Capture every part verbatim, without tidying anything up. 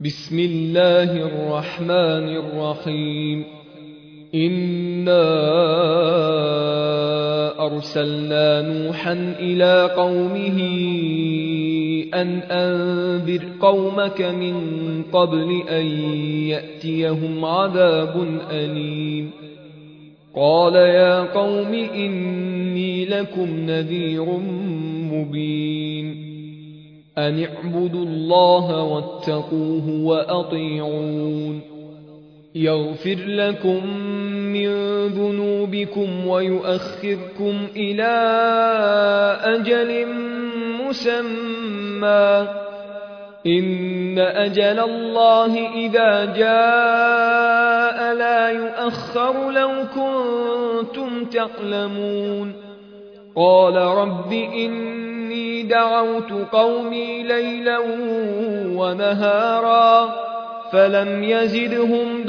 بسم الله الرحمن الرحيم. إنا أرسلنا نوحا إلى قومه أن أنذر قومك من قبل أن يأتيهم عذاب أليم. قال يا قوم إني لكم نذير مبين. أن اعبدوا الله واتقوه وأطيعون. يغفر لكم من ذنوبكم ويؤخركم إلى أجل مسمى. إن أجل الله إذا جاء لا يؤخر لو كنتم تعلمون. قال رب إني دعوت قومي ليلا ونهارا فلم يزدهم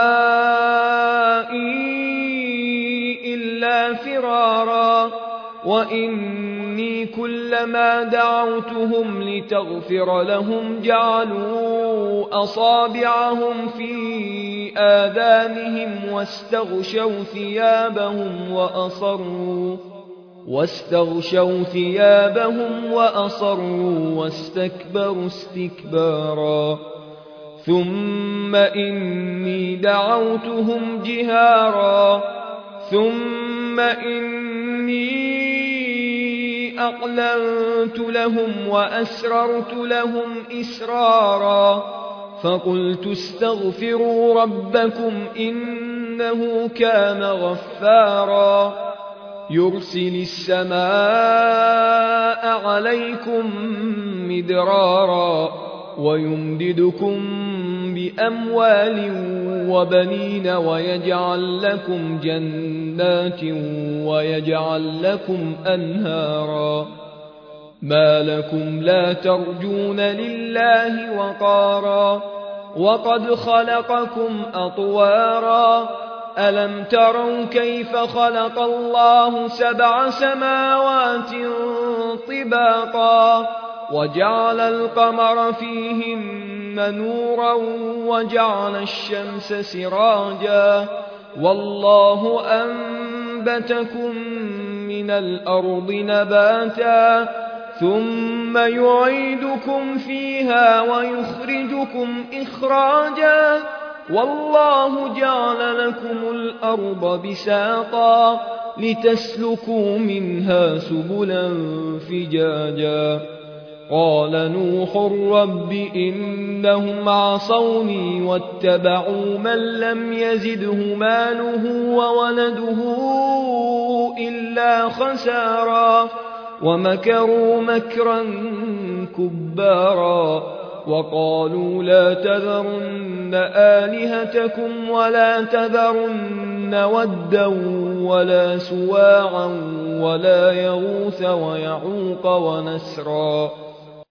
دعائي إلا فرارا. وإني كلما دعوتهم لتغفر لهم جعلوا أصابعهم في آذانهم واستغشوا ثيابهم وأصروا واستغشوا ثيابهم وأصروا واستكبروا استكبارا. ثم إني دعوتهم جهارا ثم إني أعلنت لهم وأسررت لهم إسرارا. فقلت استغفروا ربكم إنه كان غفارا. يرسل السماء عليكم مدرارا ويمددكم بأموال وبنين ويجعل لكم جنات ويجعل لكم أنهارا. ما لكم لا ترجون لله وقارا وقد خلقكم أطوارا. ألم تروا كيف خلق الله سبع سماوات طباقا وجعل القمر فيهن نورا وجعل الشمس سراجا والله أنبتكم من الأرض نباتا ثم يعيدكم فيها ويخرجكم إخراجا والله جعل لكم الأرض بساطا لتسلكوا منها سبلا فجاجا. قال نوح رب إنهم عصوني واتبعوا من لم يزده ماله وولده إلا خسارا ومكروا مكرا كبارا. وقالوا لا تذرن آلهتكم ولا تذرن ودا ولا سواعا ولا يغوث ويعوق ونسرا.